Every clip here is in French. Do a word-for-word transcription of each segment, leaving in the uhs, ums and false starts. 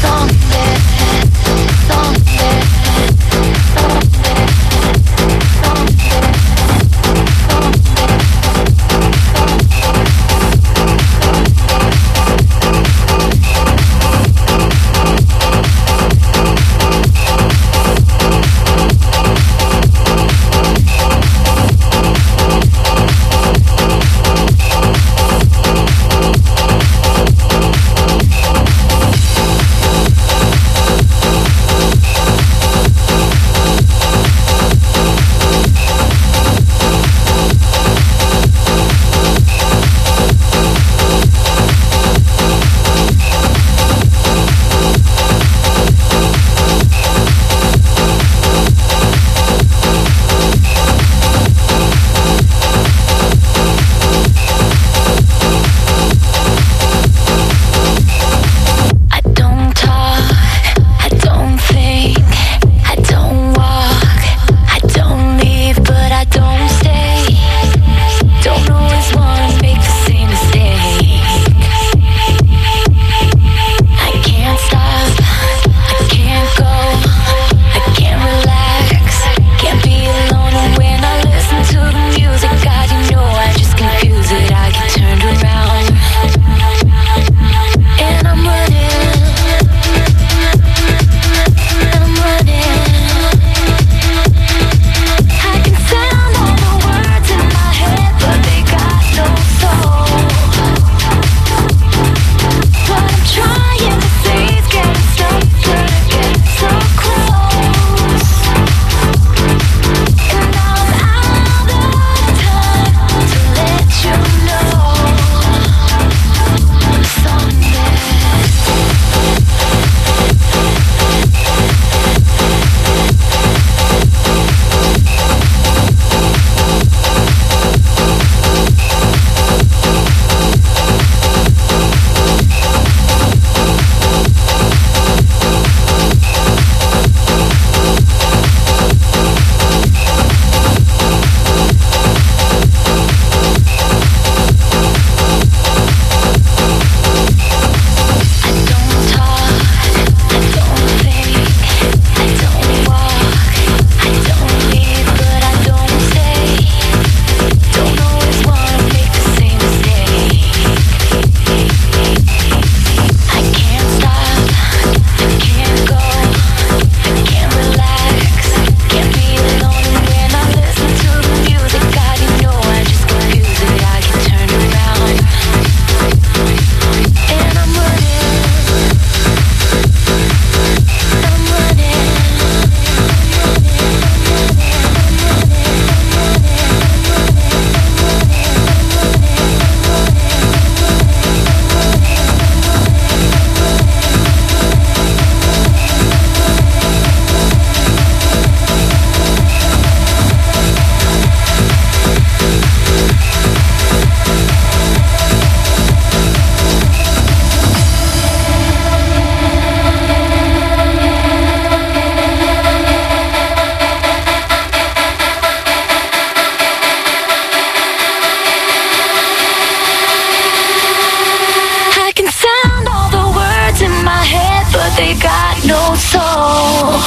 they got no soul.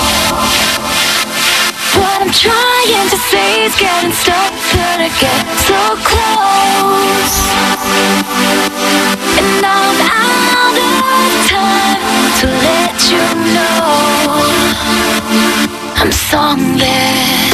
What I'm trying to say is getting stuck, gonna get so close. And I'm out of time to let you know I'm songless.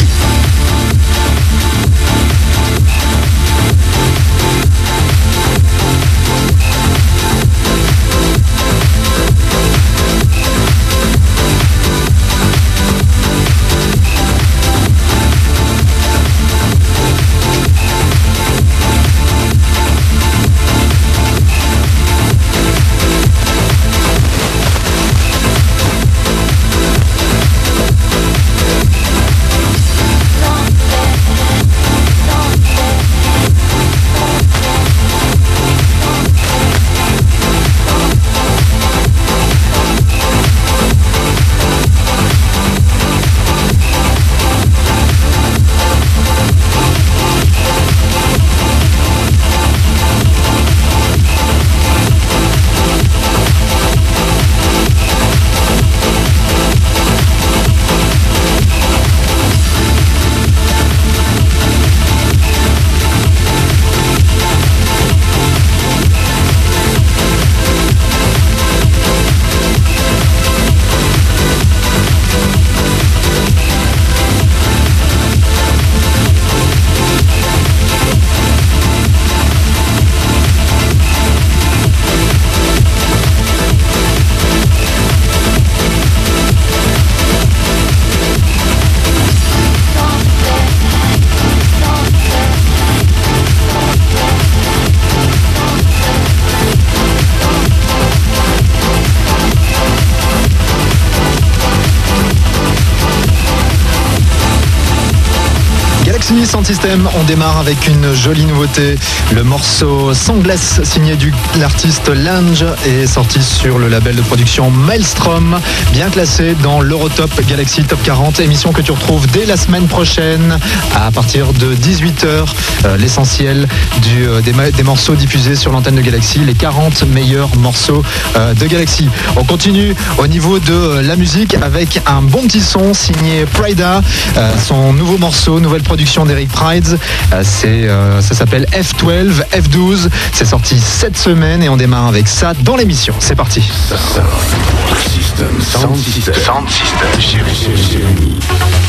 Galaxy Sound System, on démarre avec une jolie nouveauté. Le morceau Songless, signé de l'artiste Lange, est sorti sur le label de production Maelstrom, bien classé dans l'Eurotop Galaxy Top quarante, émission que tu retrouves dès la semaine prochaine à partir de dix-huit heures. Euh, l'essentiel du, euh, des, des morceaux diffusés sur l'antenne de Galaxy, les quarante meilleurs morceaux euh, de Galaxy. On continue au niveau de euh, la musique avec un bon petit son signé Pryda, euh, son nouveau morceau, nouvelle production d'Eric Prydz. Euh, c'est, euh, ça s'appelle F douze, F douze. C'est sorti cette semaine et on démarre avec ça dans l'émission. C'est parti. System, sound system, sound system, Jérémy.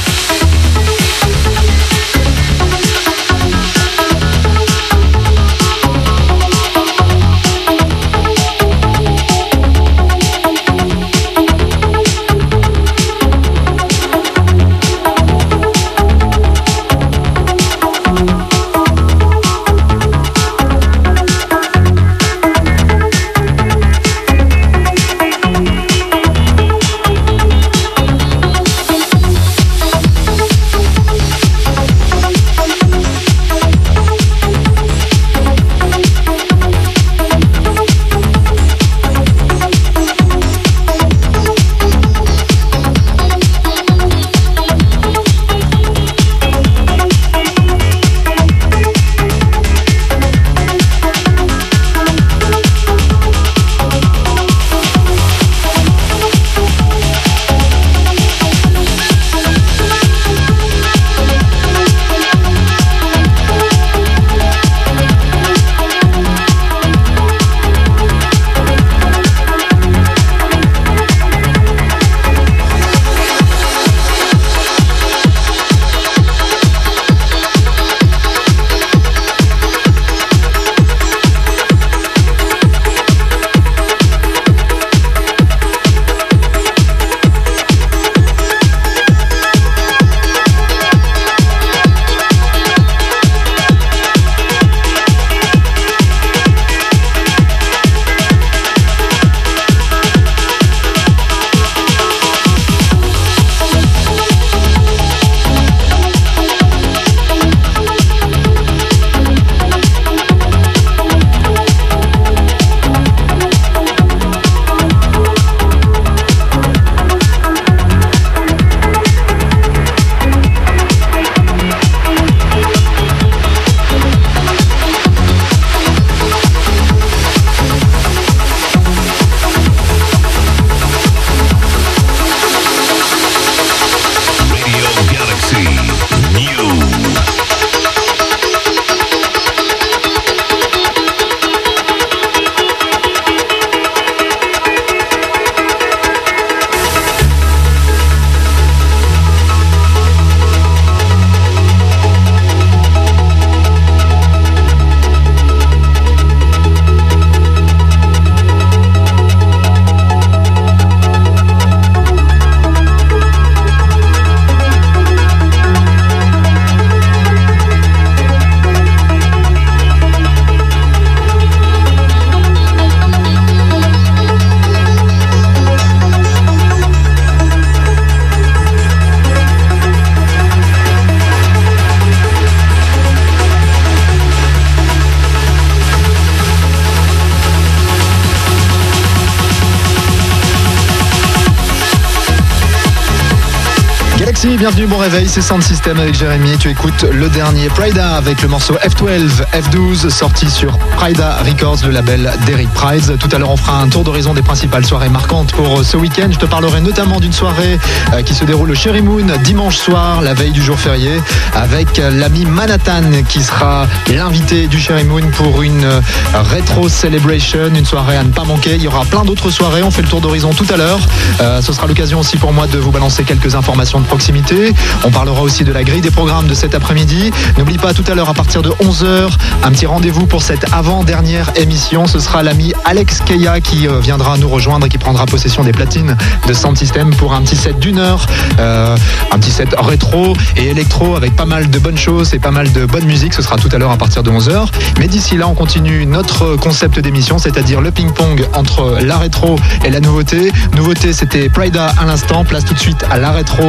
Bienvenue, bon réveil, c'est Sound System avec Jérémy. Tu écoutes le dernier Pryda avec le morceau F douze, F douze, sorti sur Pryda Records, le label d'Eric Prydz. Tout à l'heure, on fera un tour d'horizon des principales soirées marquantes pour ce week-end. Je te parlerai notamment d'une soirée qui se déroule au Cherry Moon dimanche soir, la veille du jour férié, avec l'ami Manhattan qui sera l'invité du Cherry Moon pour une rétro celebration, une soirée à ne pas manquer. Il y aura plein d'autres soirées. On fait le tour d'horizon tout à l'heure. Euh, ce sera l'occasion aussi pour moi de vous balancer quelques informations de proximité. On parlera aussi de la grille des programmes de cet après-midi. N'oublie pas, tout à l'heure à partir de onze heures, un petit rendez-vous pour cette avant-dernière émission. Ce sera l'ami Alex Keya qui viendra nous rejoindre et qui prendra possession des platines de Sound System pour un petit set d'une heure, euh, un petit set rétro et électro avec pas mal de bonnes choses et pas mal de bonne musique. Ce sera tout à l'heure à partir de onze heures. Mais d'ici là, on continue notre concept d'émission, c'est-à-dire le ping-pong entre la rétro et la nouveauté. Nouveauté, c'était Pryda à l'instant. Place tout de suite à la rétro avec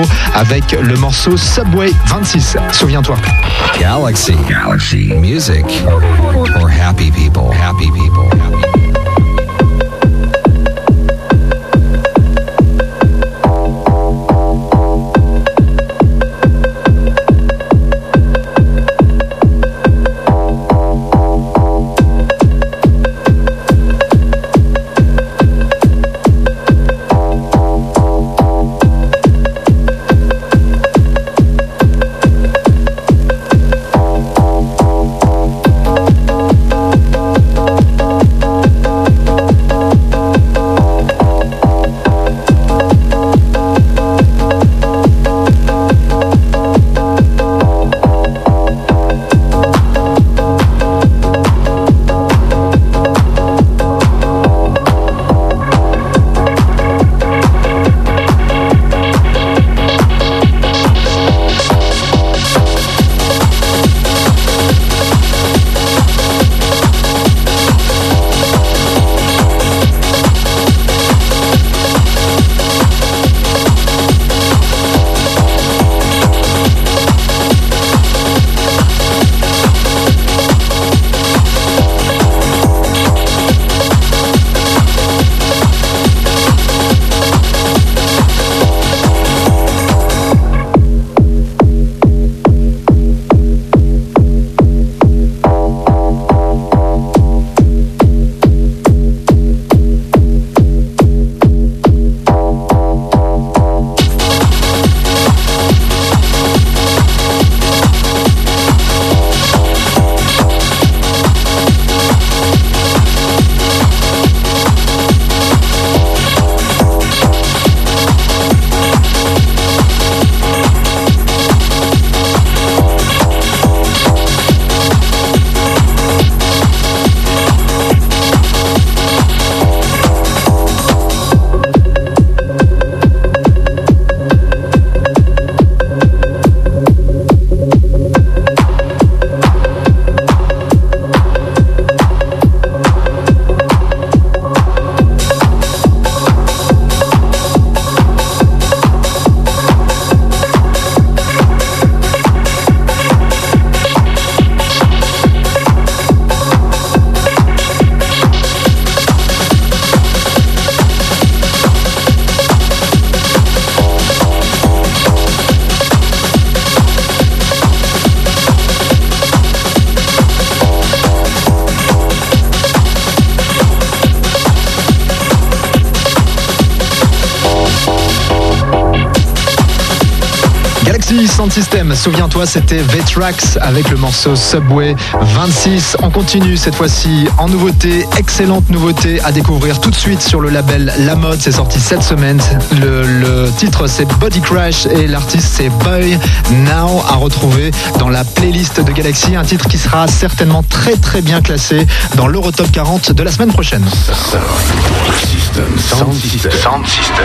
avec le morceau Subway vingt-six. Souviens-toi. Galaxy. Galaxy. Music for happy people. Happy people. Happy people. Sound System, souviens-toi, c'était V-Trax avec le morceau Subway vingt-six. On continue cette fois-ci en nouveauté, excellente nouveauté à découvrir tout de suite sur le label La Mode. C'est sorti cette semaine. Le, le titre c'est Body Crash et l'artiste c'est Boy Now, à retrouver dans la playlist de Galaxy. Un titre qui sera certainement très très bien classé dans l'Eurotop quarante de la semaine prochaine. System, sound system, sound system.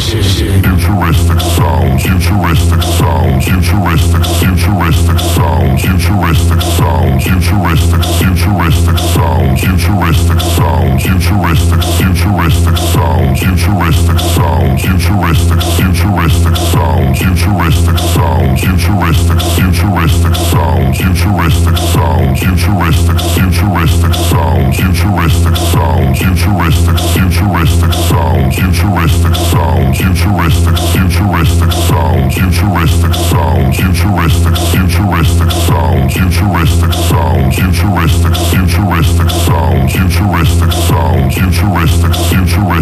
Futuristic sounds, futuristic sounds, futuristic, futuristic sounds, futuristic sounds, futuristic, futuristic sounds, futuristic sounds, futuristic, futuristic sounds, futuristic sounds, futuristic, futuristic sounds, futuristic sounds, futuristic, futuristic sounds, futuristic sounds, futuristic, futuristic sounds, futuristic sounds, futuristic, futuristic sounds, futuristic sounds, futuristic, futuristic sounds, futuristic sounds, futuristic, futuristic sounds, futuristic sounds, futuristic, futuristic sounds, futuristic sounds, futuristic, futuristic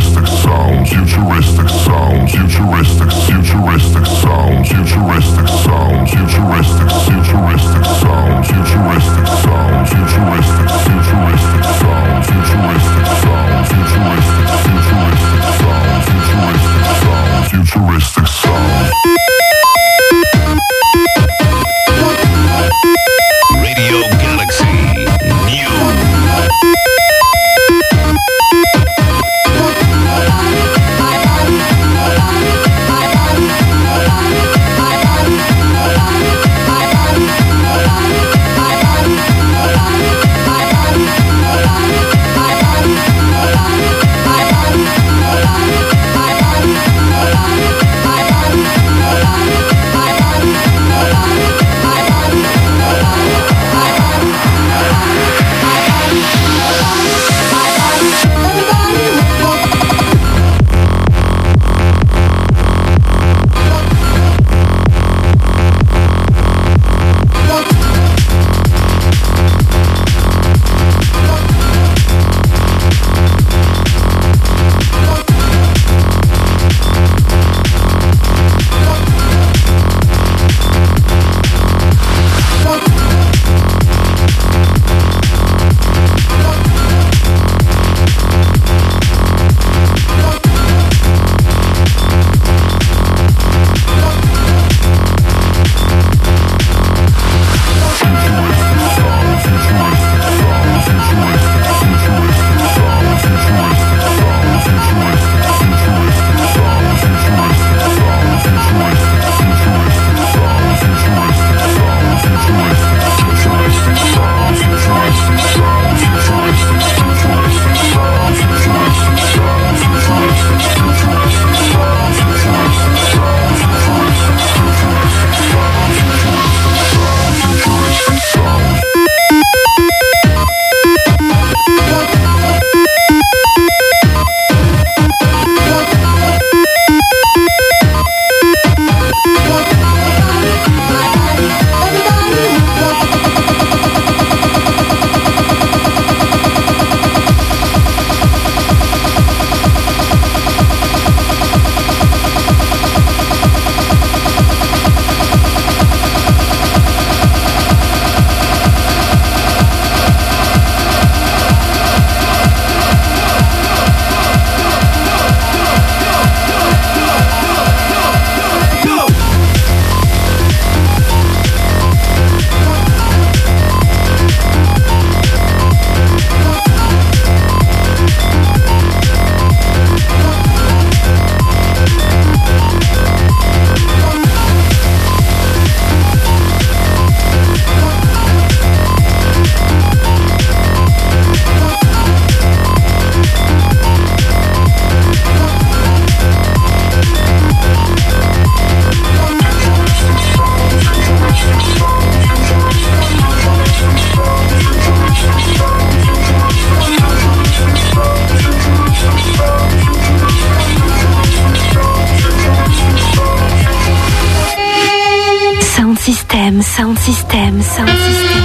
System, Sound System, Sound System.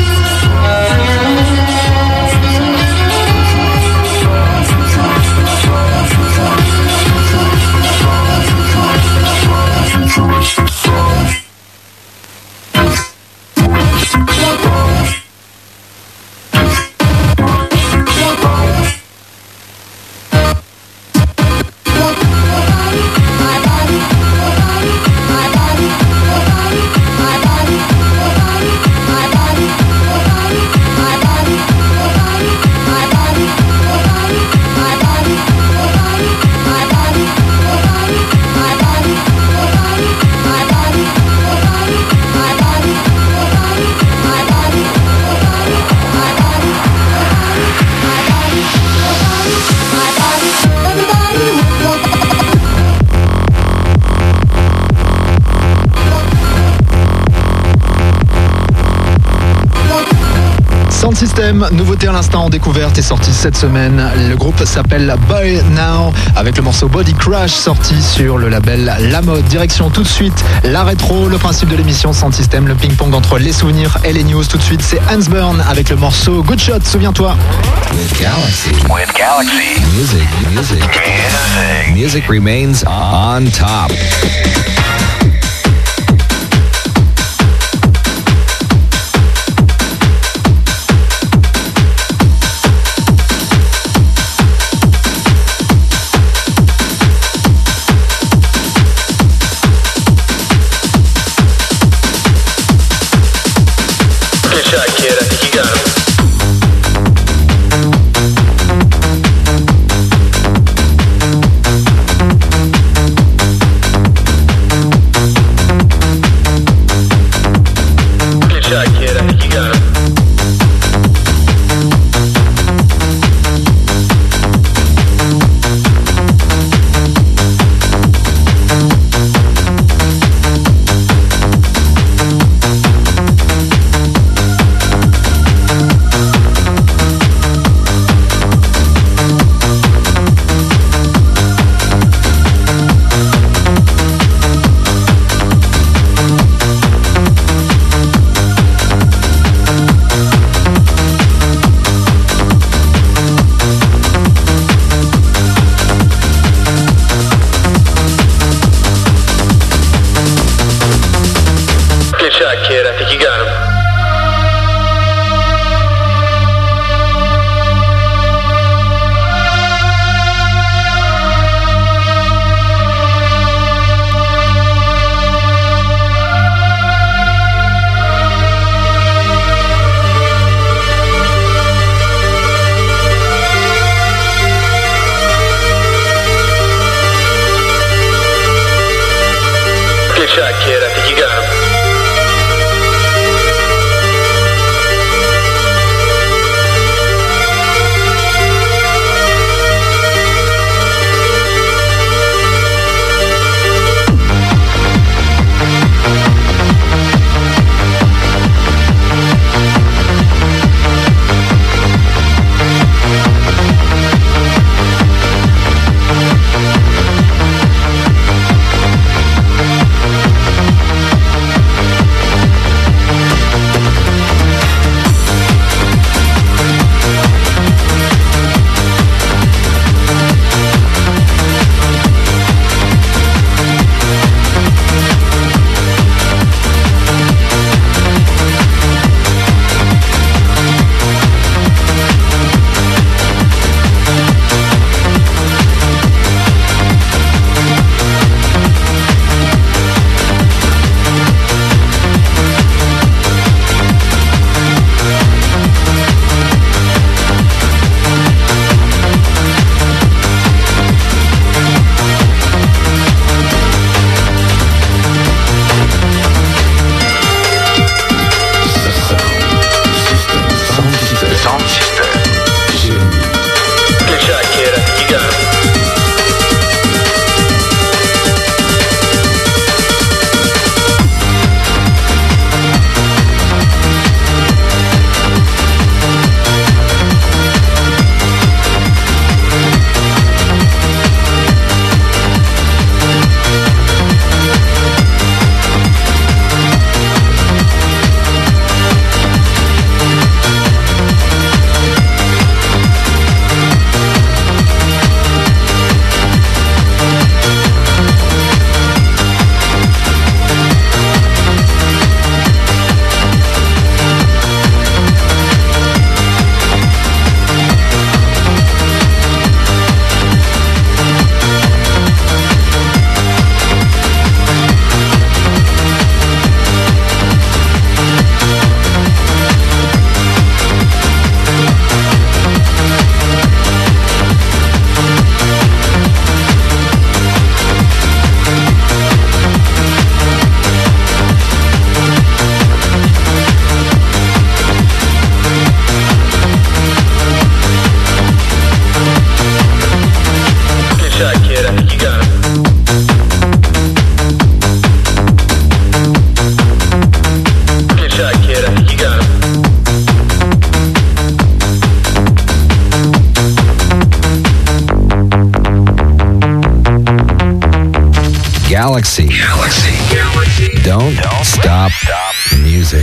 System, nouveauté à l'instant en découverte est sortie cette semaine. Le groupe s'appelle Boy Now avec le morceau Body Crash sorti sur le label La Mode. Direction tout de suite la rétro, le principe de l'émission Sound System, le ping-pong entre les souvenirs et les news. Tout de suite c'est Hans Burn avec le morceau Good Shot, souviens-toi. With Galaxy. With Galaxy. Music, music. Music. Music remains on top. Galaxy. Galaxy. Galaxy. Don't, Don't stop, stop music.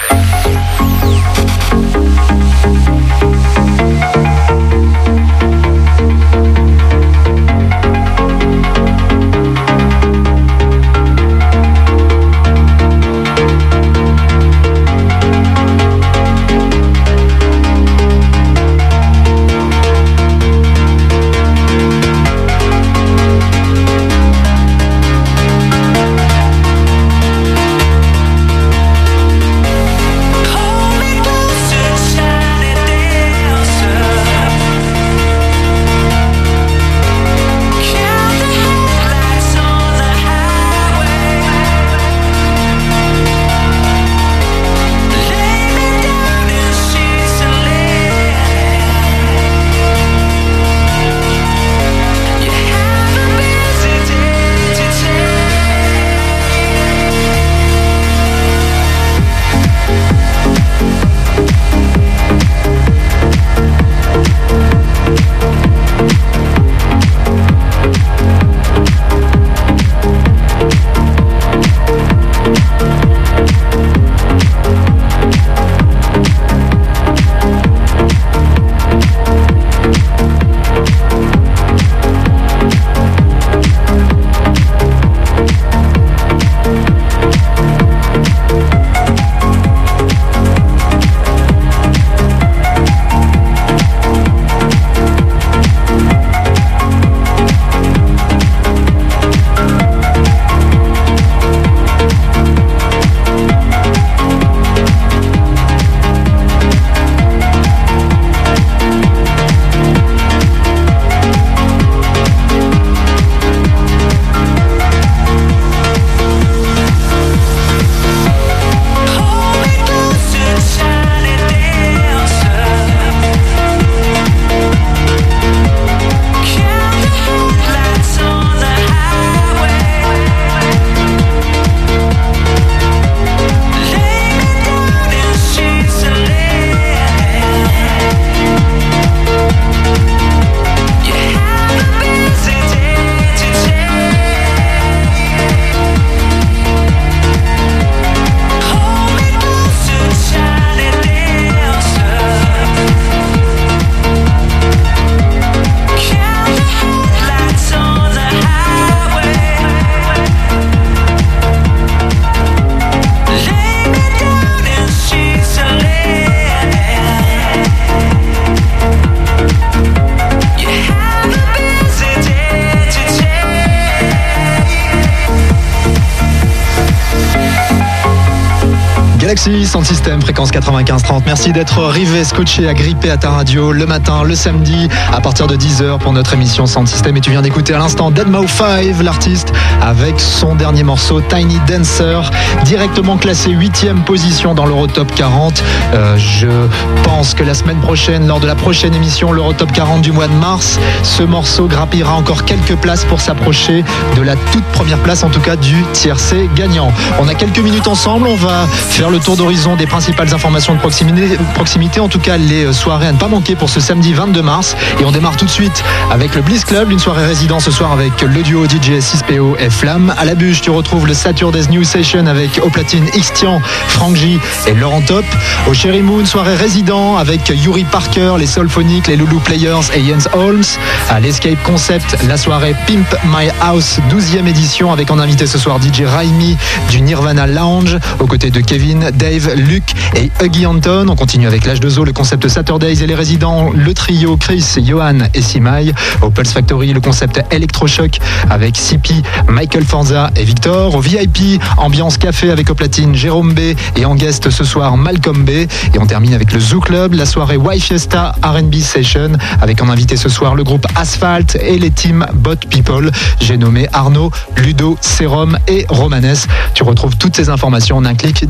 Galaxy, Sound System, fréquence quatre-vingt-quinze trente. Merci d'être rivé, scotché, agrippé à ta radio le matin, le samedi, à partir de dix heures pour notre émission Sound System. Et tu viens d'écouter à l'instant deadmau five, l'artiste, avec son dernier morceau Tiny Dancer, directement classé huitième position dans l'Eurotop quarante. Euh, je pense que la semaine prochaine, lors de la prochaine émission, l'Eurotop quarante du mois de mars, ce morceau grappillera encore quelques places pour s'approcher de la toute première place, en tout cas du tiercé gagnant. On a quelques minutes ensemble, on va faire le tour d'horizon des principales informations de proximité, proximité, en tout cas les soirées à ne pas manquer pour ce samedi vingt-deux mars. Et on démarre tout de suite avec le Bliss Club, une soirée résident ce soir avec le duo D J six P O et Flamme. À la bûche, tu retrouves le Saturday's New Session avec au platine Xtian, Frank J et Laurent Top. Au Cherry Moon, soirée résident avec Yuri Parker, les Soulphonics, les Lulu Players et Jens Holmes. À l'Escape Concept, la soirée Pimp My House, douzième édition, avec en invité ce soir D J Raimi du Nirvana Lounge, aux côtés de Kevin, Dave, Luc et Huggy Anton. On continue avec l'Âge de Zo, le concept Saturdays et les résidents, le trio Chris, Johan et Simai. Au Pulse Factory, le concept Electrochoc avec C P, Michael Forza et Victor. Au V I P, ambiance café avec au platine Jérôme B et en guest ce soir Malcolm B. Et on termine avec le Zoo Club, la soirée Y Fiesta R and B Session, avec en invité ce soir le groupe Asphalt et les teams Bot People. J'ai nommé Arnaud, Ludo, Serum et Romanes. Tu retrouves toutes ces informations en un clic directement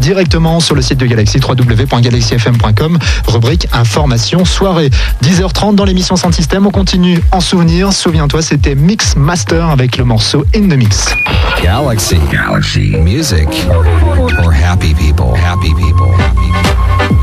directement sur le site de Galaxy, w w w point galaxy f m point com, rubrique information soirée. dix heures trente dans l'émission Sound System, on continue en souvenir. Souviens-toi, c'était Mix Master avec le morceau In The Mix. Galaxy. Galaxy. Music for happy people. Happy people. Happy people.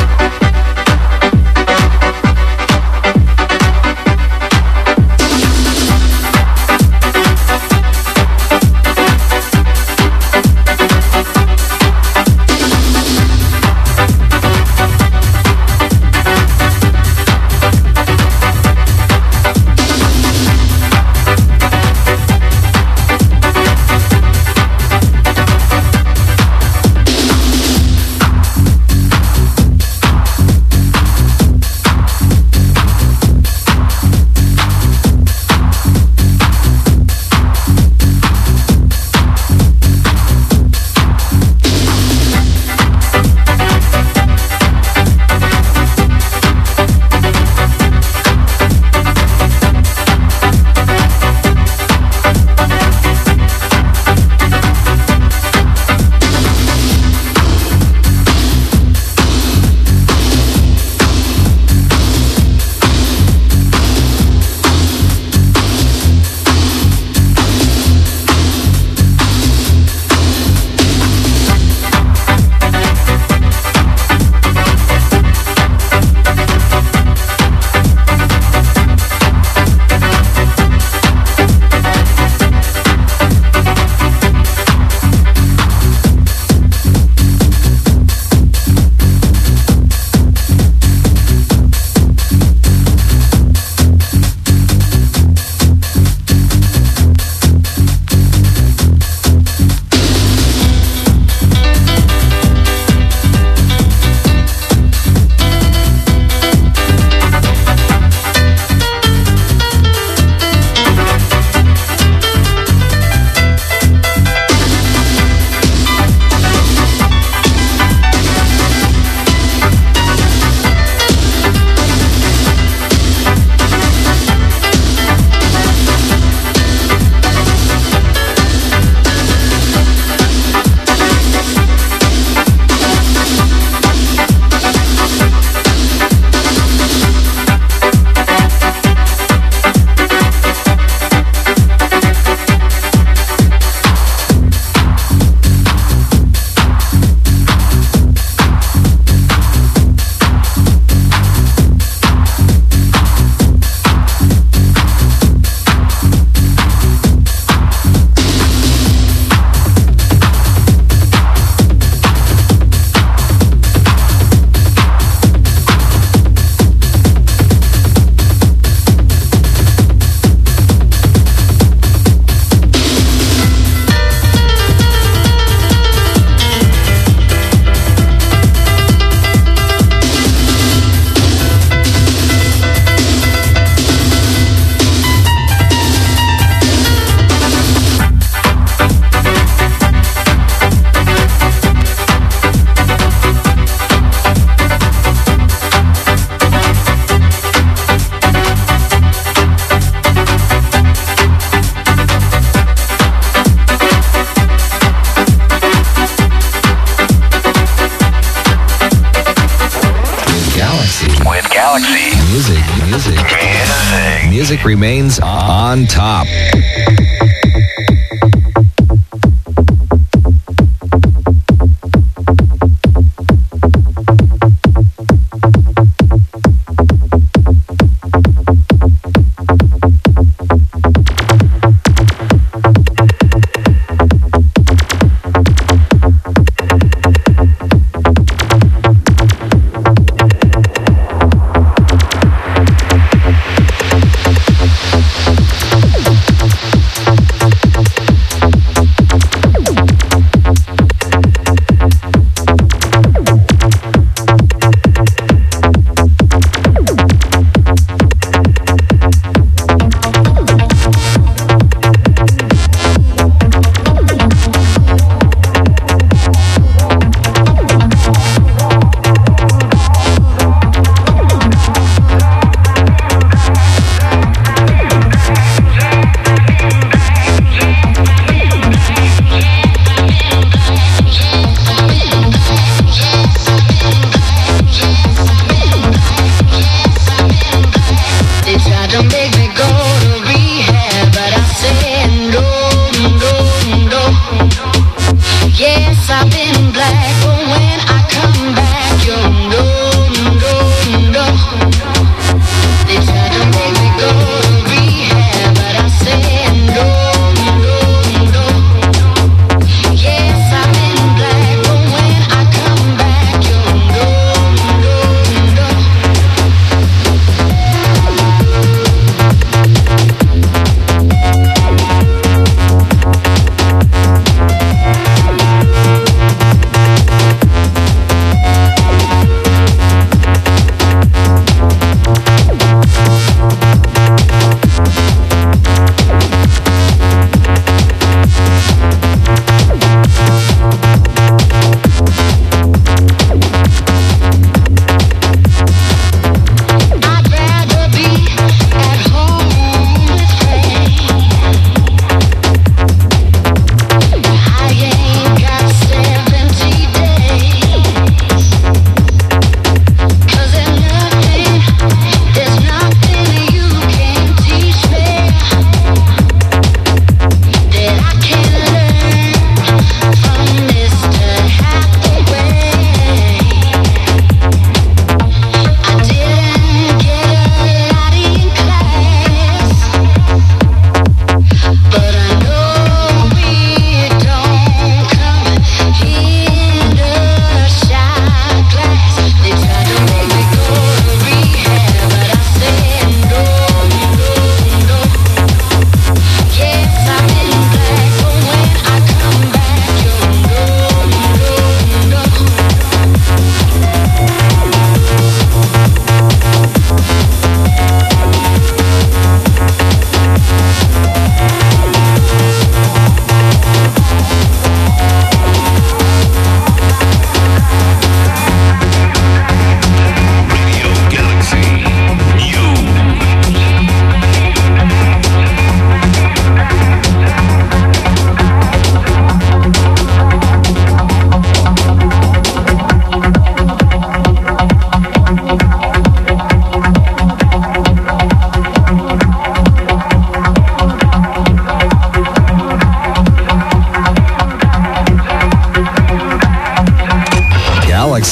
Music remains on top.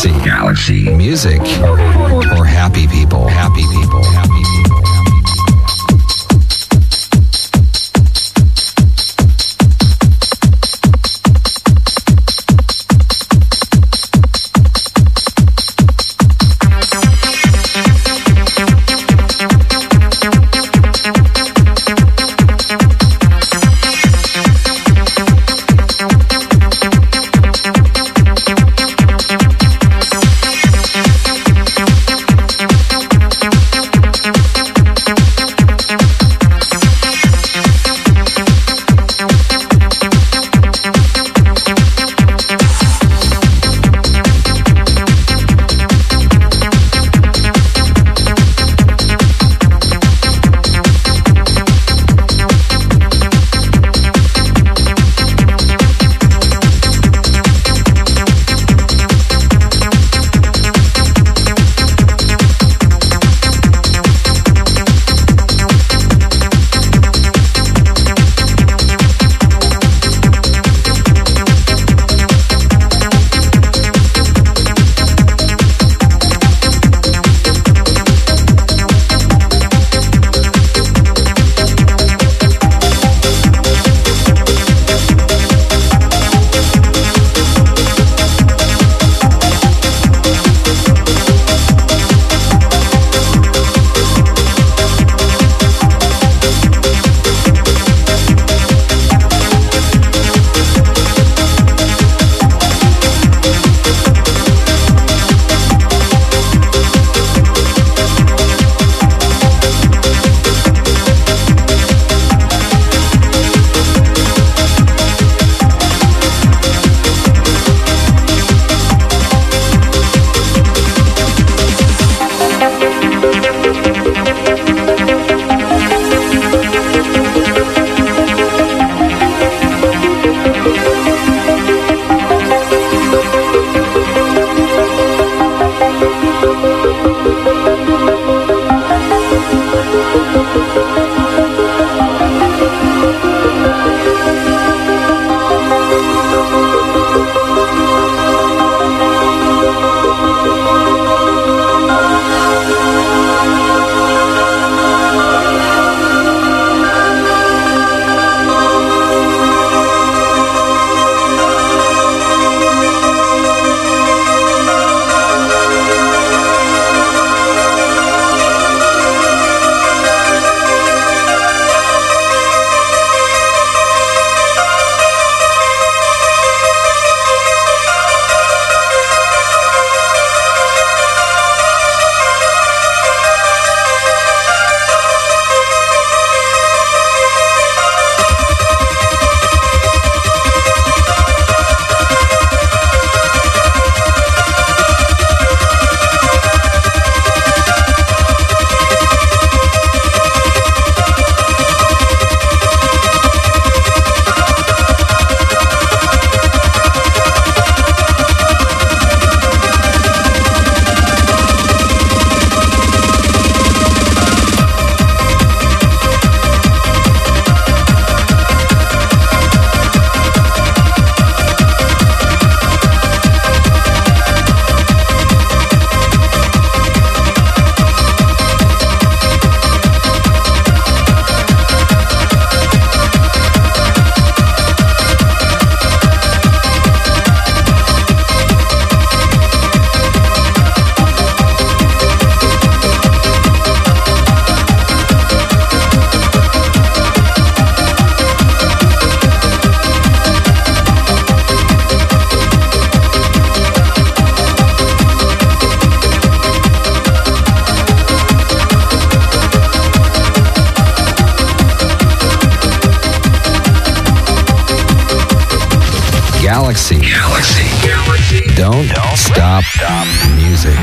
Galaxy. Galaxy. Music for happy people. Happy people. Happy people. Galaxy. Galaxy. Galaxy. Don't, Don't stop, stop music.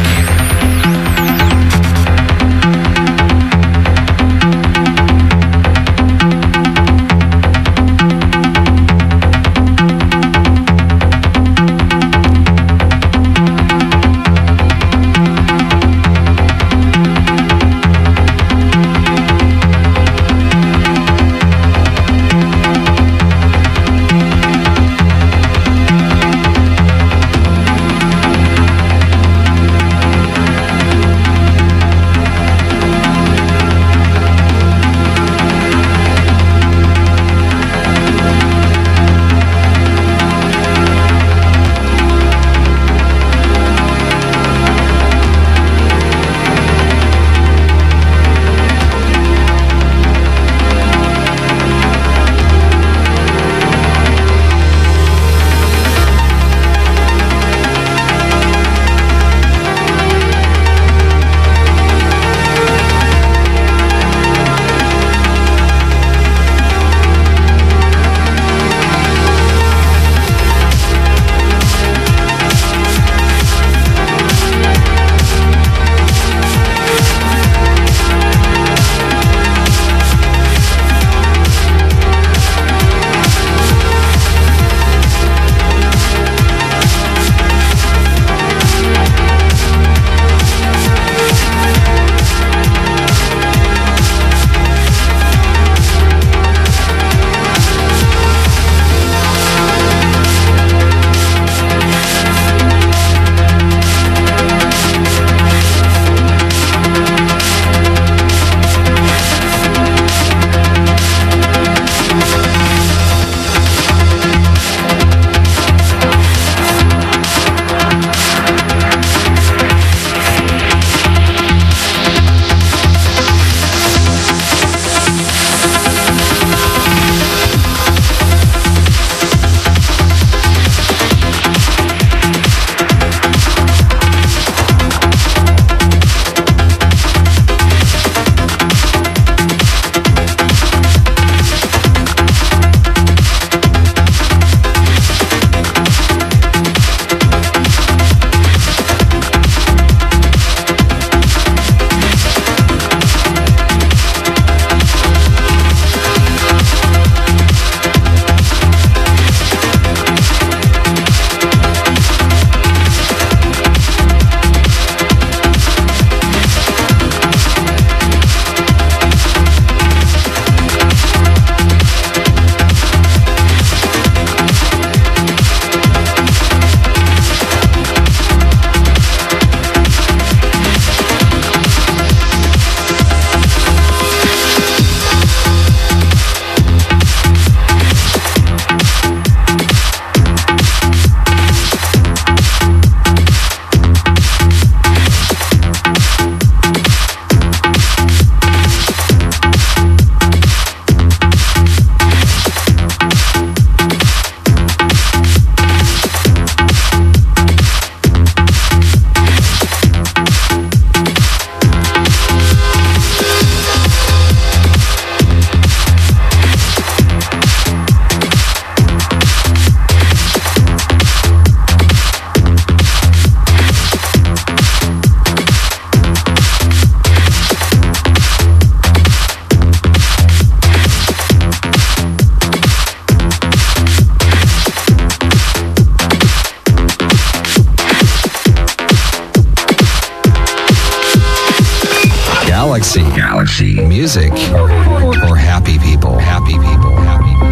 Galaxy. Galaxy. Music for happy people. Happy people. Happy people.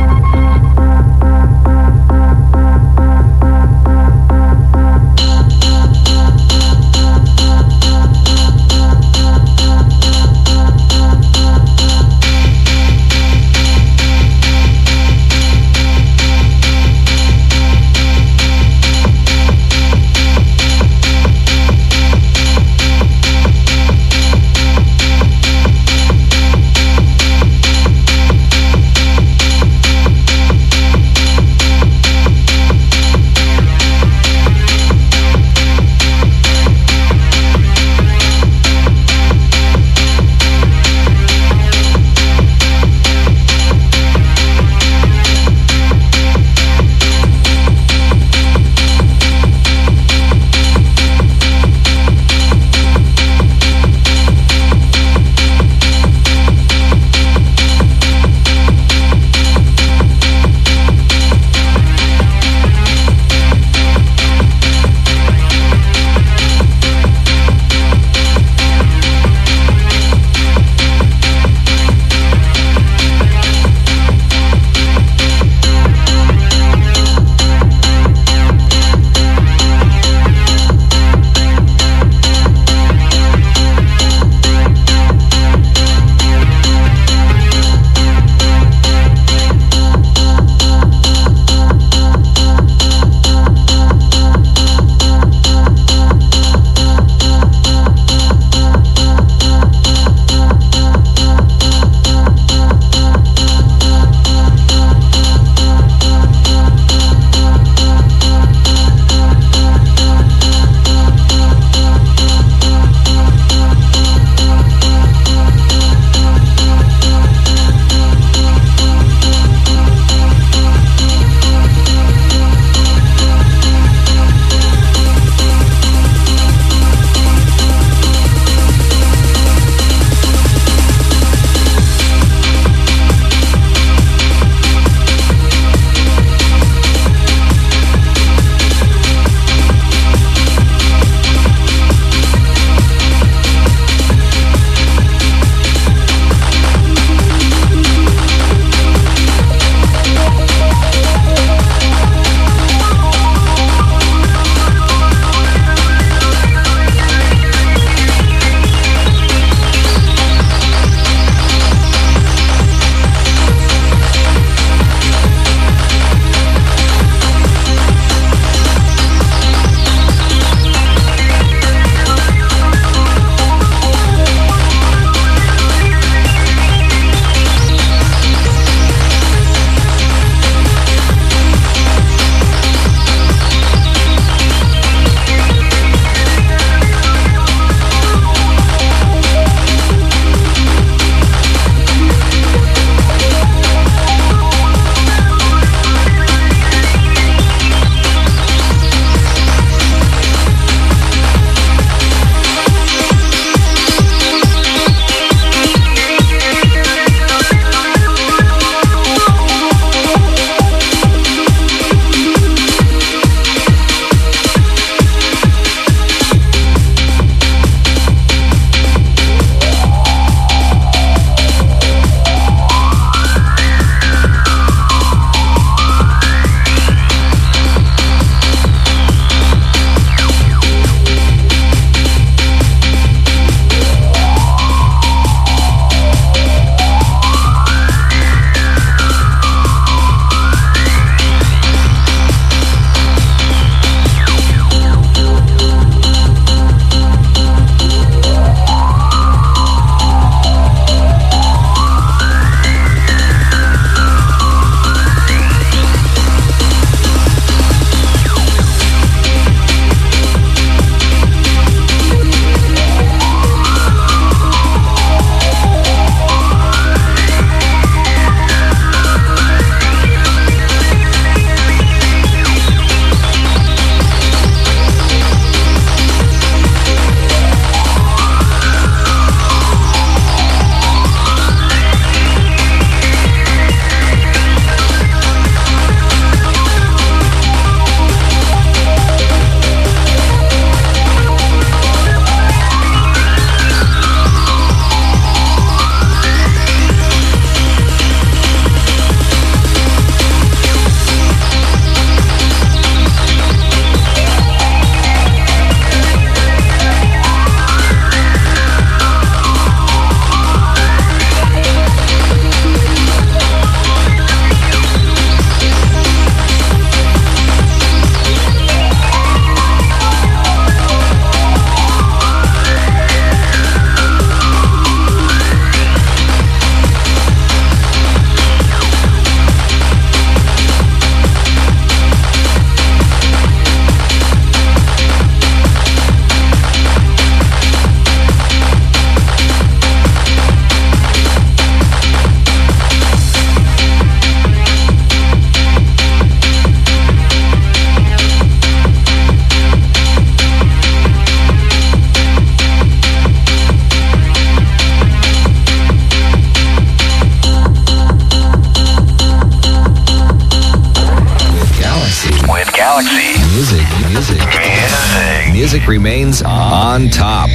music remains on top.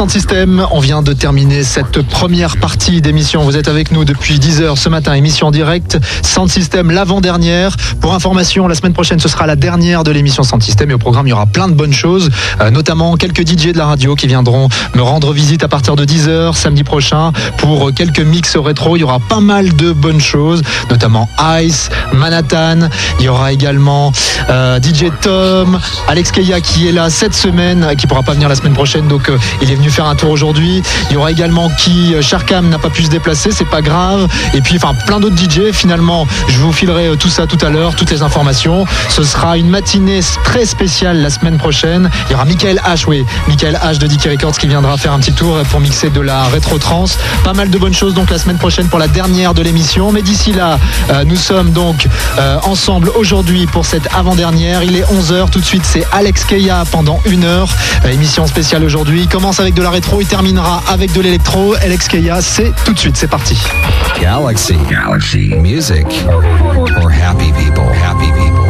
Sound System. On vient de terminer cette première partie d'émission. Vous êtes avec nous depuis dix heures ce matin, émission en direct. Sound System, l'avant-dernière. Pour information, la semaine prochaine, ce sera la dernière de l'émission Sound System. Et au programme, il y aura plein de bonnes choses, euh, notamment quelques D J de la radio qui viendront me rendre visite à partir de dix heures samedi prochain pour quelques mix rétro. Il y aura pas mal de bonnes choses, notamment Ice, Manhattan. Il y aura également euh, D J Tom, Alex Keya qui est là cette semaine, qui pourra pas venir la semaine prochaine, donc euh, il est venu faire un tour aujourd'hui. Il y aura également qui euh, Sharkam n'a pas pu se déplacer, c'est pas grave. Et puis enfin plein d'autres D J. Finalement, je vous filerai euh, tout ça tout à l'heure, toutes les informations. Ce sera une matinée très spéciale la semaine prochaine. Il y aura Michael H, oui, Michael H de D K Records qui viendra faire un petit tour pour mixer de la rétro trance. Pas mal de bonnes choses donc la semaine prochaine pour la dernière de l'émission. Mais d'ici là, euh, nous sommes donc euh, ensemble aujourd'hui pour cette avant-dernière. Il est onze heures, tout de suite c'est Alex Keya pendant une heure. Euh, émission spéciale aujourd'hui. Il commence avec de la rétro, il terminera avec de l'électro. Alex Keya, c'est tout de suite, c'est parti. Galaxy. Galaxy. Music for happy people. Happy people. Happy people.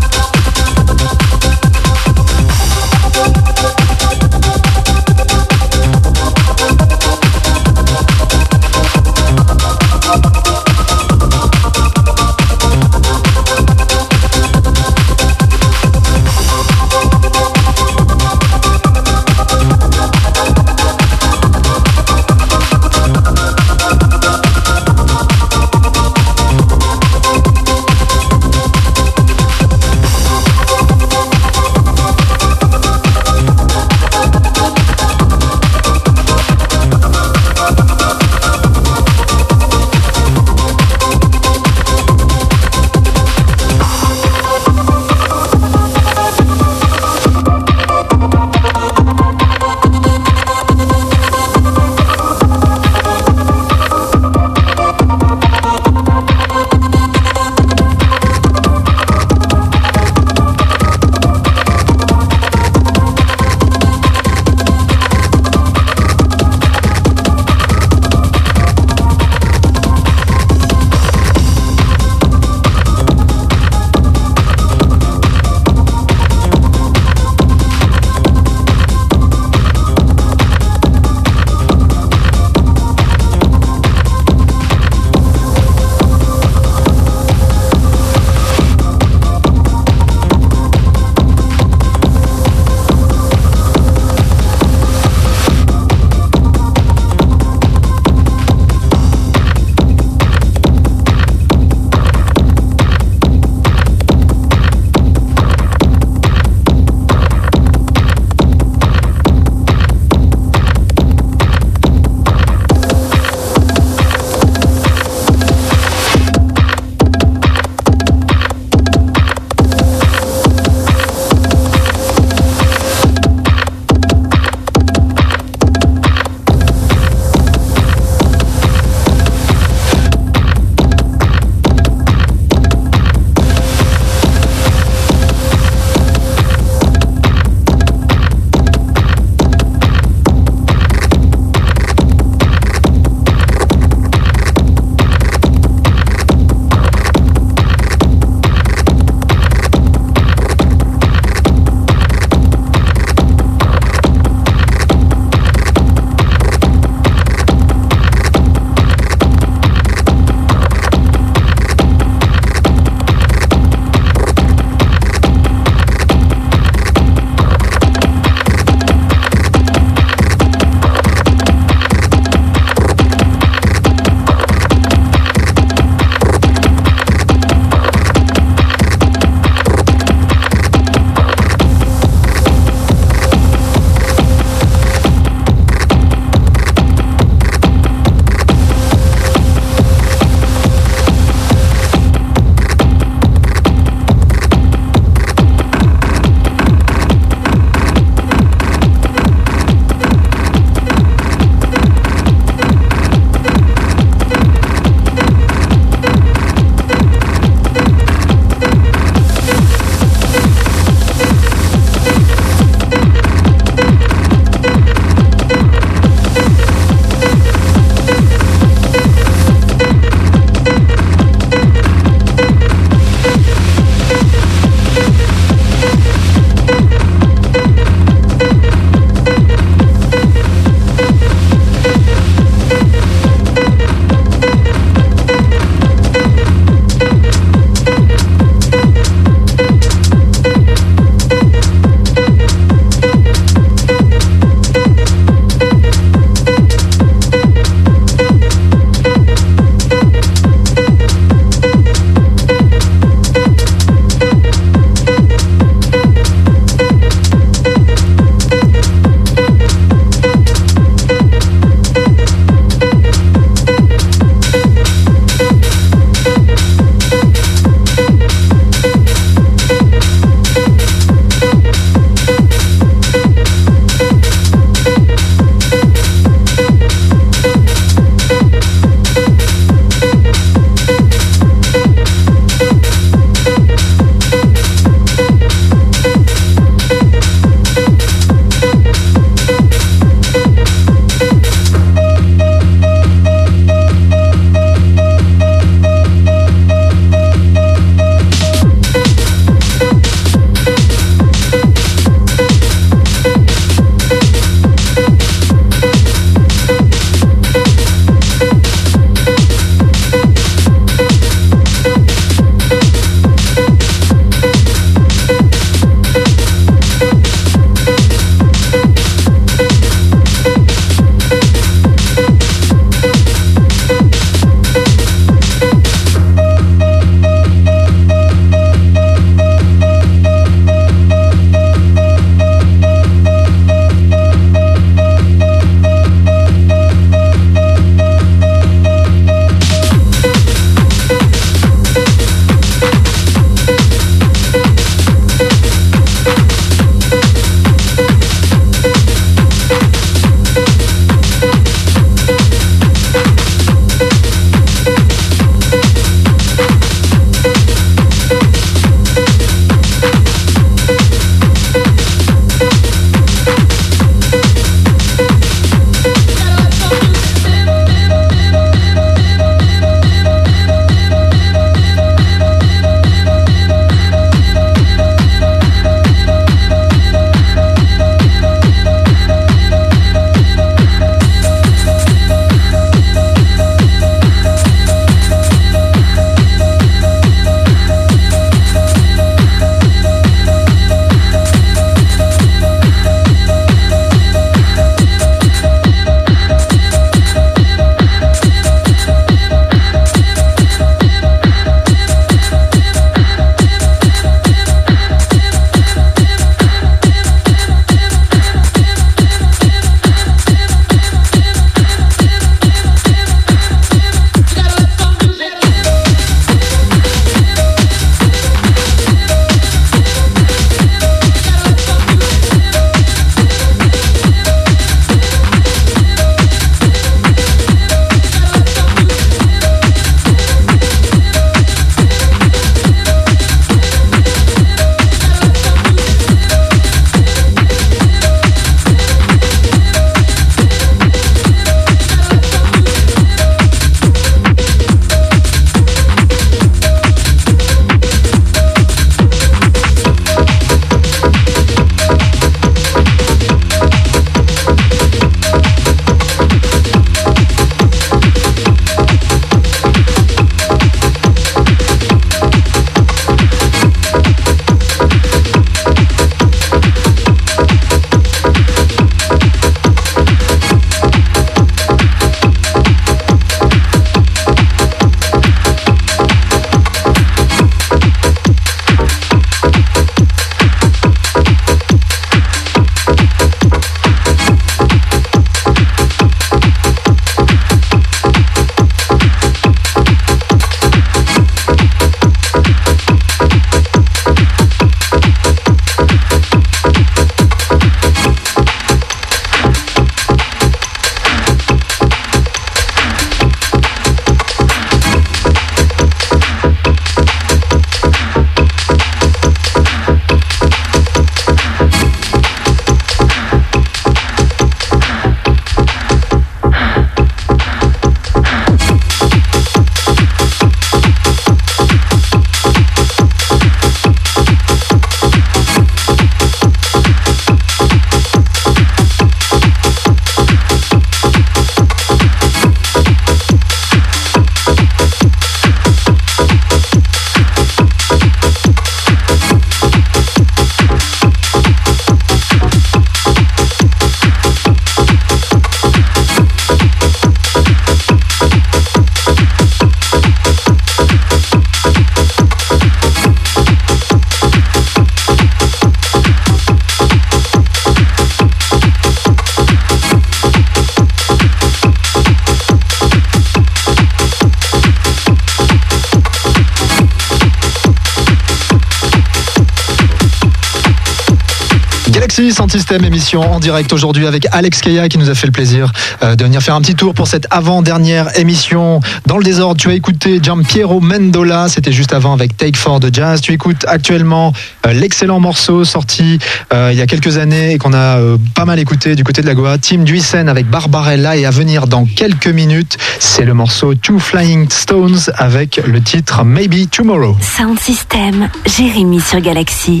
Merci, Sound System, émission en direct aujourd'hui avec Alex Kaya qui nous a fait le plaisir euh, de venir faire un petit tour pour cette avant-dernière émission. Dans le désordre, tu as écouté Giampiero Mendola, c'était juste avant avec Take Four de Jazz. Tu écoutes actuellement euh, l'excellent morceau sorti euh, il y a quelques années et qu'on a euh, pas mal écouté du côté de la Goa, Tim Duisen avec Barbarella, et à venir dans quelques minutes, c'est le morceau Two Flying Stones avec le titre Maybe Tomorrow. Sound System, Jérémy sur Galaxy.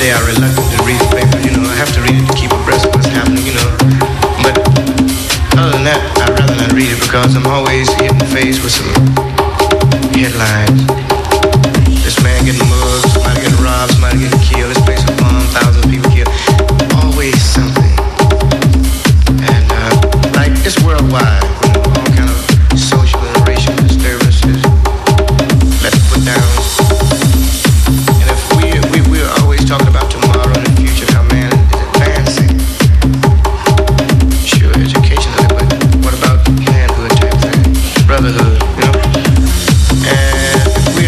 day I'm reluctant to read the paper. You know, I have to read it to keep abreast of what's happening, you know. But other than that, I'd rather not read it because I'm always hit in the face with some headlines. This man getting mugged, somebody getting robbed, somebody getting killed, this place was bombed, thousands of people killed. Always something. And uh, like it's worldwide, you know, all kind of social and racial disturbances. Let's put down. And if we we we're always talking about tomorrow and the future, how man is advancing. Sure, educationally, but what about manhood type thing, brotherhood, you know? And if we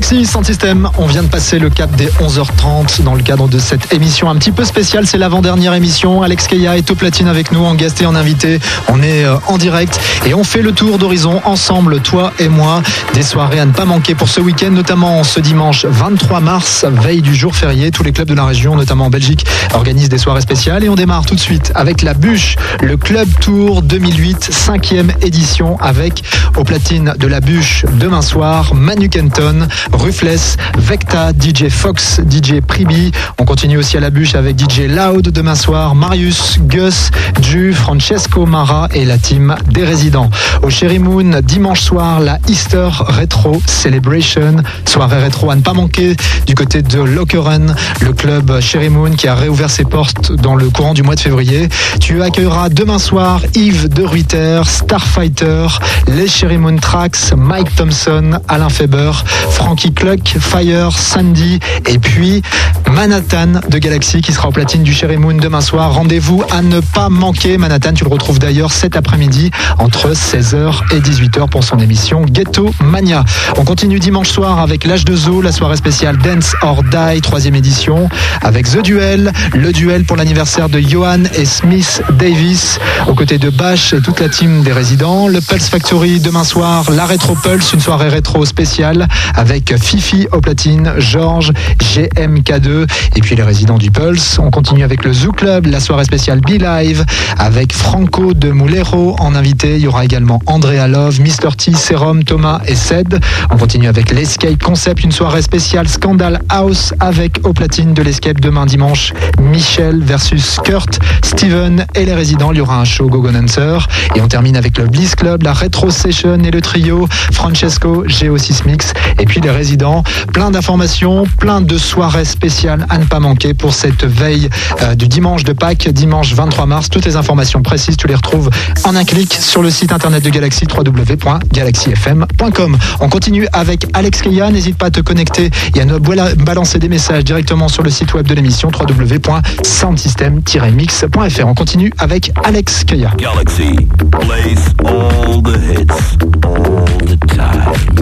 Merci Sound System. On vient de passer le cap des onze heures trente dans le cadre de cette émission un petit peu spéciale. C'est l'avant-dernière émission. Alex Keya est au platine avec nous en guest et en invité. On est en direct et on fait le tour d'horizon ensemble, toi et moi. Des soirées à ne pas manquer pour ce week-end, notamment ce dimanche vingt-trois mars, veille du jour férié. Tous les clubs de la région, notamment en Belgique, organisent des soirées spéciales. Et on démarre tout de suite avec la Bûche, le Club Tour deux mille huit, cinquième édition, avec au platine de la Bûche demain soir Manu Kenton, Ruthless, Vecta, D J Fox, D J Pribi. On continue aussi à la Bûche avec D J Loud demain soir, Marius, Gus, Ju, Francesco Mara et la team des résidents. Au Cherry Moon, dimanche soir, la Easter Retro Celebration, soirée rétro à ne pas manquer du côté de Lokeren, le club Cherry Moon qui a réouvert ses portes dans le courant du mois de février. Tu accueilleras demain soir Yves de Ruyter, Starfighter, les Cherry Moon Tracks, Mike Thompson, Alain Faber, Frankie Cluck, Fire, Sandy et puis Manhattan de Galaxy qui sera au platine du Cherry Moon demain soir. Rendez-vous à ne pas manquer. Manhattan, tu le retrouves d'ailleurs cet après-midi entre seize heures et dix-huit heures pour son émission Ghetto Mania. On continue dimanche soir avec l'H deux O, la soirée spéciale Dance or Die, troisième édition, avec The Duel, le duel pour l'anniversaire de Johan et Smith Davis, aux côtés de Bash et toute la team des résidents. Le Pulse Factory demain soir, la Retro Pulse, une soirée rétro spéciale avec Fifi au platine, Georges, G M K deux et puis les résidents du Pulse. On continue avec le Zoo Club, la soirée spéciale Be Live avec Franco de Mulero en invité. Il y aura également Andrea Love, mister T, Serum, Thomas et Ced. On continue avec l'Escape Concept, une soirée spéciale Scandal House avec au platine de l'Escape demain dimanche Michel versus Kurt, Steven et les résidents. Il y aura un show Gogo Dancer et on termine avec le Bliss Club, la Retro Session et le trio Francesco, Geo six Mix et puis les résidents. Plein d'informations, plein de soirées spéciales à ne pas manquer pour cette veille euh, du dimanche de Pâques, dimanche vingt-trois mars. Toutes les informations précises, tu les retrouves en un clic sur le site internet de Galaxy, w w w point galaxy f m point com. On continue avec Alex Keya. N'hésite pas à te connecter et à nous balancer des messages directement sur le site web de l'émission w w w point sound system tiret mix point f r. On continue avec Alex Keya. Galaxy plays all the hits all the time.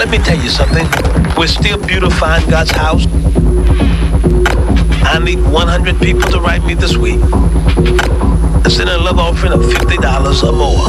let me tell you something. We're still beautifying God's house. I need one hundred people to write me this week and send a love offering of fifty dollars or more.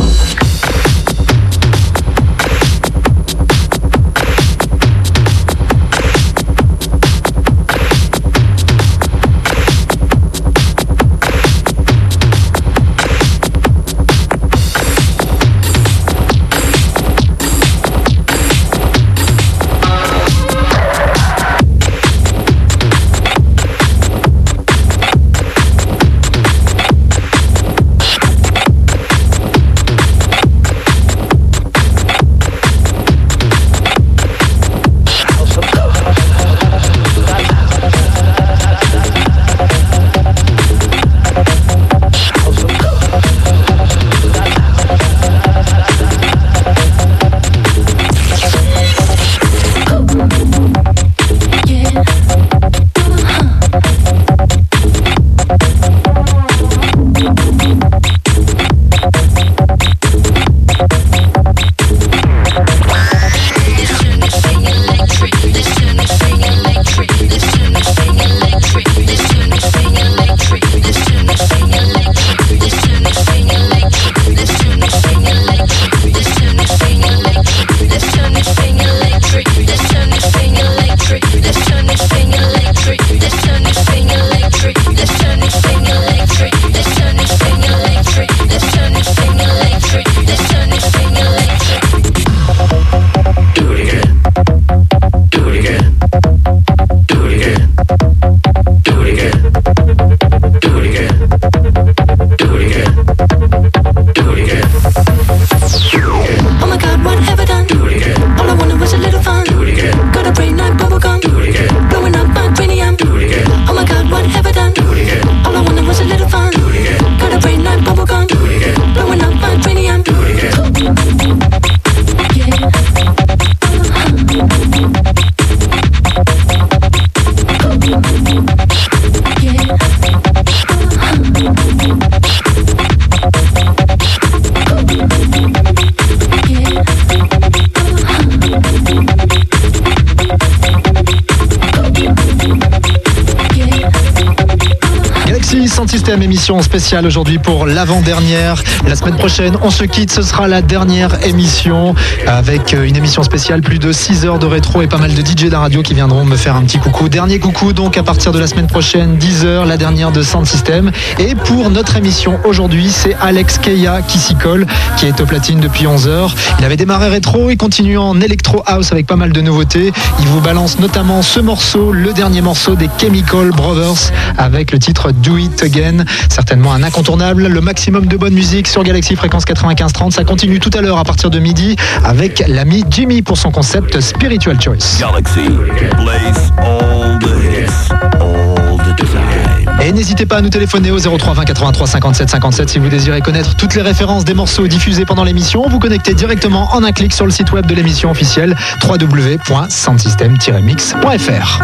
Système, émission spéciale aujourd'hui pour l'avant-dernière. La semaine prochaine, on se quitte. Ce sera la dernière émission avec une émission spéciale, plus de six heures de rétro et pas mal de D J de la radio qui viendront me faire un petit coucou. Dernier coucou donc à partir de la semaine prochaine, dix heures, la dernière de Sound System. Et pour notre émission aujourd'hui, c'est Alex Keya qui s'y colle, qui est au platine depuis onze heures. Il avait démarré rétro et continue en Electro House avec pas mal de nouveautés. Il vous balance notamment ce morceau, le dernier morceau des Chemical Brothers avec le titre Do It Again. Certainement un incontournable. Le maximum de bonne musique sur Galaxy Fréquence quatre-vingt-quinze trente. Ça continue tout à l'heure à partir de midi avec l'ami Jimmy pour son concept Spiritual Choice. Galaxy plays all the hits, all the time. Et n'hésitez pas à nous téléphoner au zéro trois vingt quatre-vingt-trois cinquante-sept cinquante-sept si vous désirez connaître toutes les références des morceaux diffusés pendant l'émission. Vous connectez directement en un clic sur le site web de l'émission officielle w w w point soundsystem tiret mix point f r.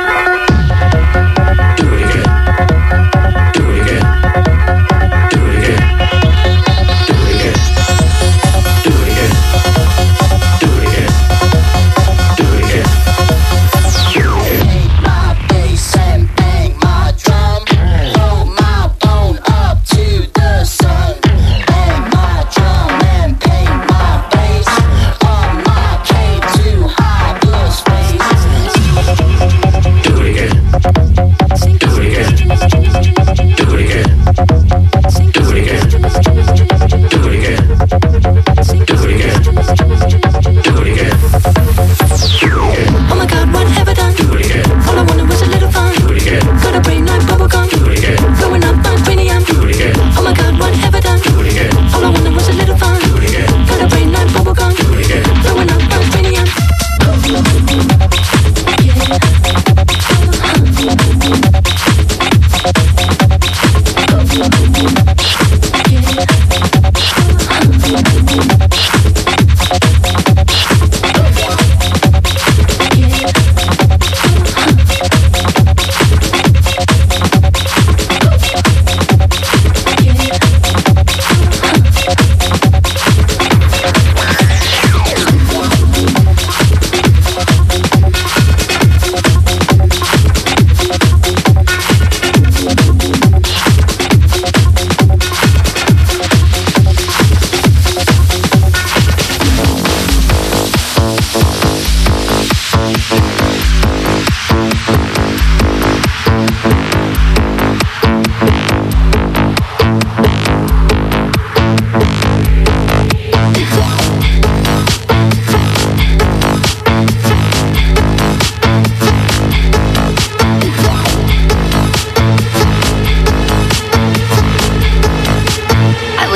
Do it again.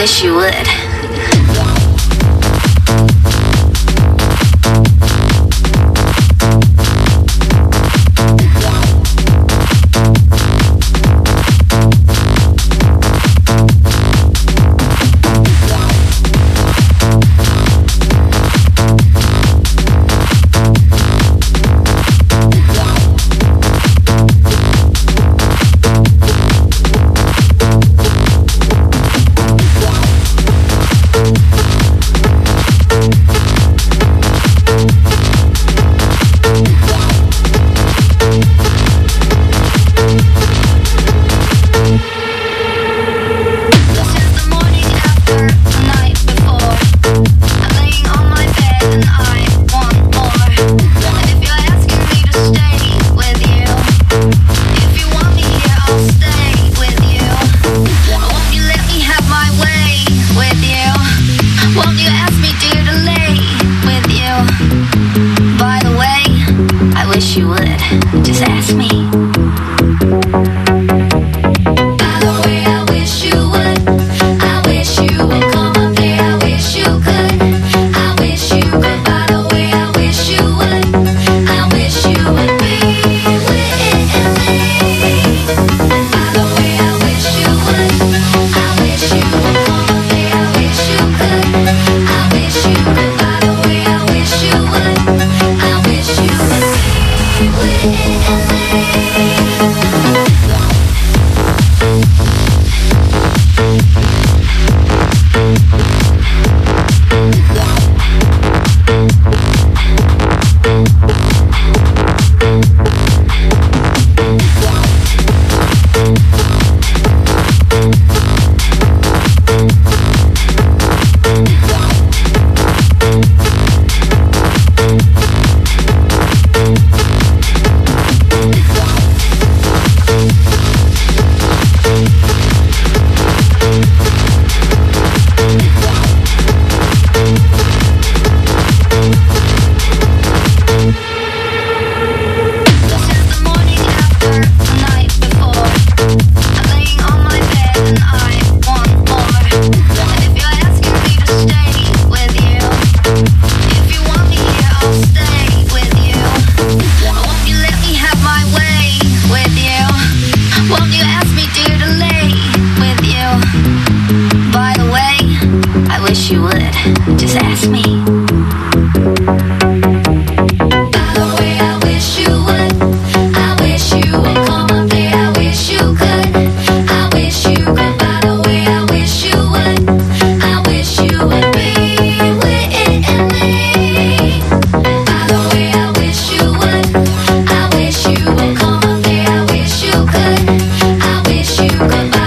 wish you would.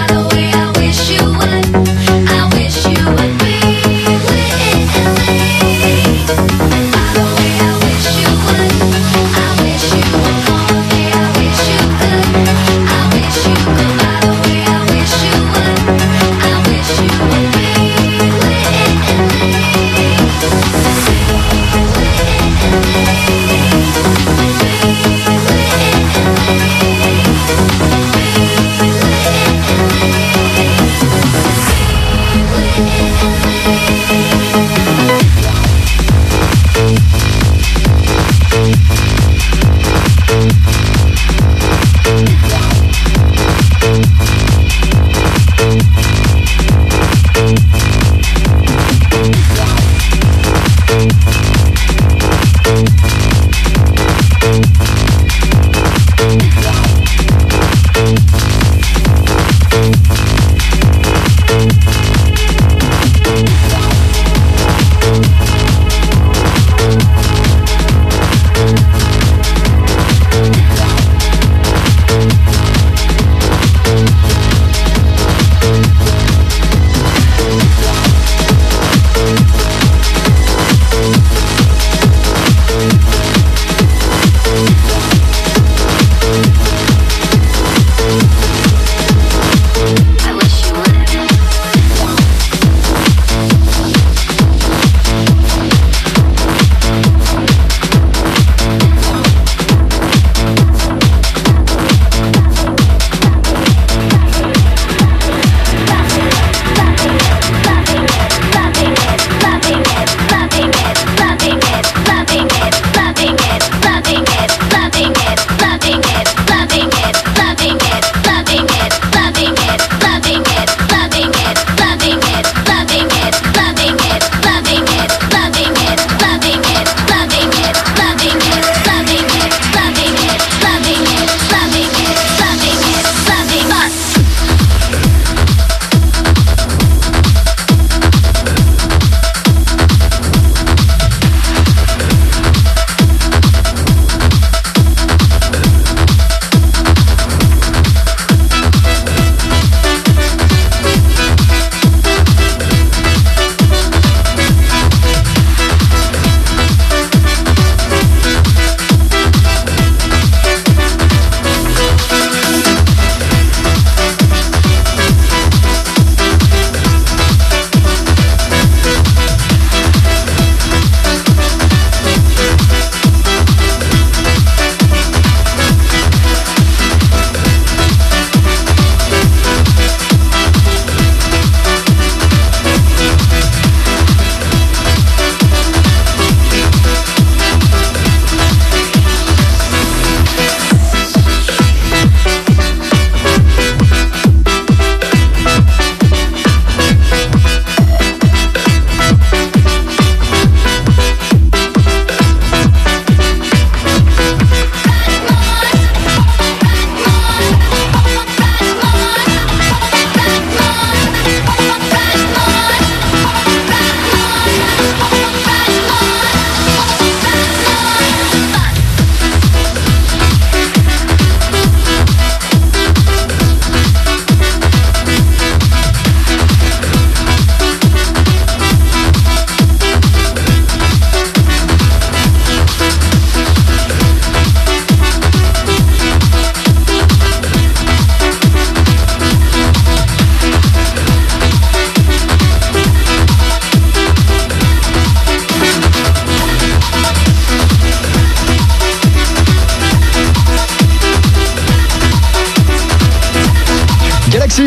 Away.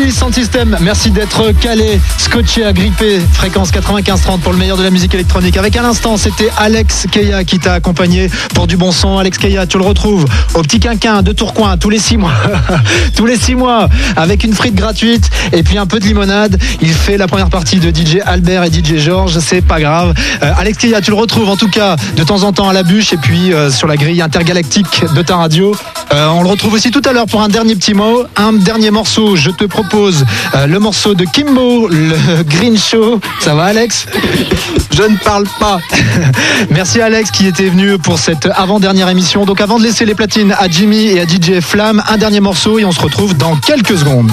Galaxy Sound System, merci d'être calé, scotché, agrippé, fréquence quatre-vingt-quinze trente pour le meilleur de la musique électronique. Avec à l'instant, c'était Alex Keya qui t'a accompagné pour du bon son. Alex Keya, tu le retrouves au Petit Quinquin de Tourcoing tous les six mois. tous les six mois, avec une frite gratuite et puis un peu de limonade. Il fait la première partie de D J Albert et D J Georges, c'est pas grave. Euh, Alex Keya, tu le retrouves en tout cas de temps en temps à la bûche et puis euh, sur la grille intergalactique de ta radio. Euh, on le retrouve aussi tout à l'heure pour un dernier petit mot, un dernier morceau. Je te propose euh, le morceau de Kimbo, le Green Show. Ça va, Alex? Je ne parle pas. Merci Alex qui était venu pour cette avant-dernière émission. Donc avant de laisser les platines à Jimmy et à D J Flamme, un dernier morceau et on se retrouve dans quelques secondes.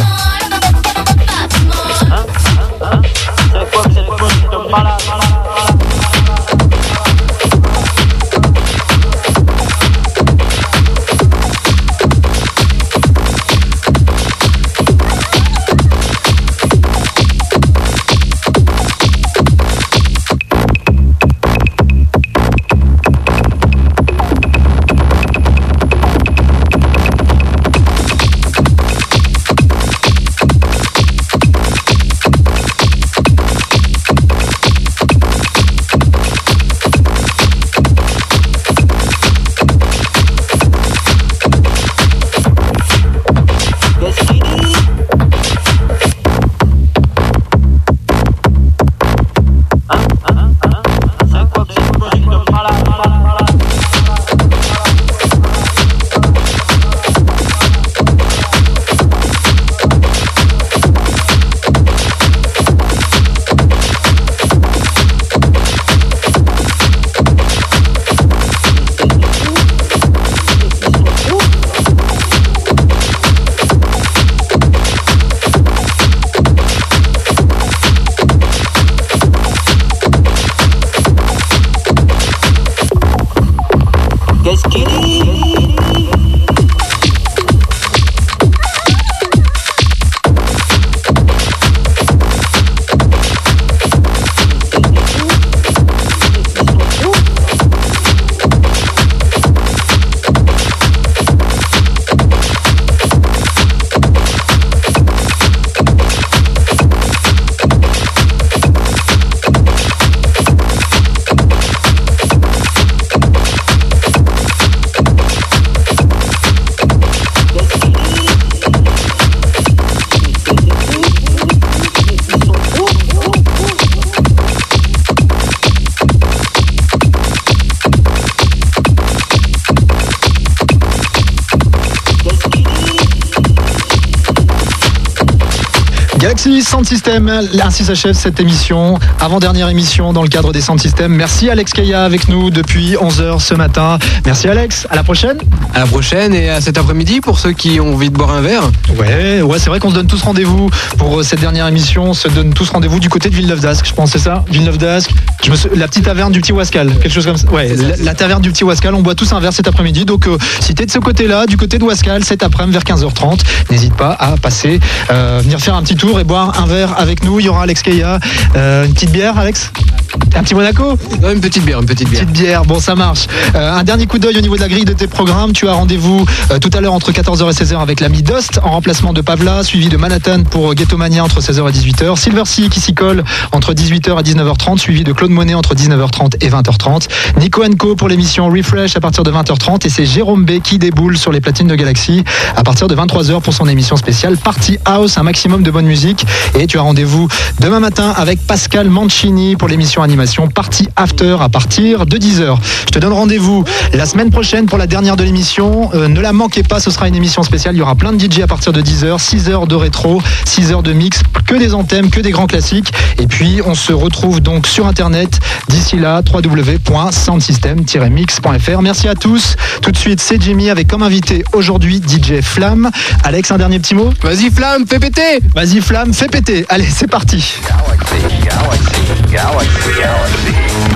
Galaxy Sound System, ainsi s'achève cette émission, avant-dernière émission dans le cadre des Sound System. Merci Alex Keya avec nous depuis onze heures ce matin. Merci Alex, à la prochaine. À la prochaine et à cet après-midi pour ceux qui ont envie de boire un verre. Ouais, ouais, c'est vrai qu'on se donne tous rendez-vous pour cette dernière émission. On se donne tous rendez-vous du côté de Villeneuve-d'Ascq, je pense, c'est ça, Villeneuve-d'Ascq. Je me suis... La petite taverne du Petit Wascal, quelque chose comme ça. Ouais, la, la taverne du Petit Wascal, on boit tous un verre cet après-midi. Donc euh, si t'es de ce côté-là, du côté de Wascal, cet après-midi vers quinze heures trente, n'hésite pas à passer, euh, venir faire un petit tour et boire un verre avec nous. Il y aura Alex Keya. Euh, une petite bière, Alex? Un petit Monaco? Non, une petite bière, une petite bière. Petite bière, bon ça marche. Euh, un dernier coup d'œil au niveau de la grille de tes programmes. Tu as rendez-vous euh, tout à l'heure entre quatorze heures et seize heures avec l'ami Dust en remplacement de Pavla, suivi de Manhattan pour Ghetto Mania entre seize heures et dix-huit heures. Silver Sea qui s'y colle entre dix-huit heures et dix-neuf heures trente, suivi de Claude Monet entre dix-neuf heures trente et vingt heures trente. Nico and Co pour l'émission Refresh à partir de vingt heures trente et c'est Jérôme B qui déboule sur les platines de Galaxy à partir de vingt-trois heures pour son émission spéciale Party House, un maximum de bonne musique. Et tu as rendez-vous demain matin avec Pascal Mancini pour l'émission animation Party After à partir de dix heures. Je te donne rendez-vous la semaine prochaine pour la dernière de l'émission. Euh, ne la manquez pas, ce sera une émission spéciale. Il y aura plein de D J à partir de dix heures, six heures de rétro, six heures de mix, que des anthèmes, que des grands classiques. Et puis on se retrouve donc sur internet. D'ici là, w w w point soundsystem tiret mix point f r. Merci à tous. Tout de suite, c'est Jimmy avec comme invité aujourd'hui D J Flamme. Alex, un dernier petit mot? Vas-y Flamme, fais péter. Vas-y Flamme, fais péter. Allez, c'est parti. Galaxy, galaxy, galaxy, galaxy,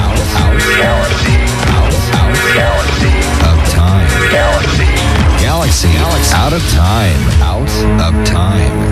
galaxy, galaxy, of time, galaxy, galaxy, out of time, out of time.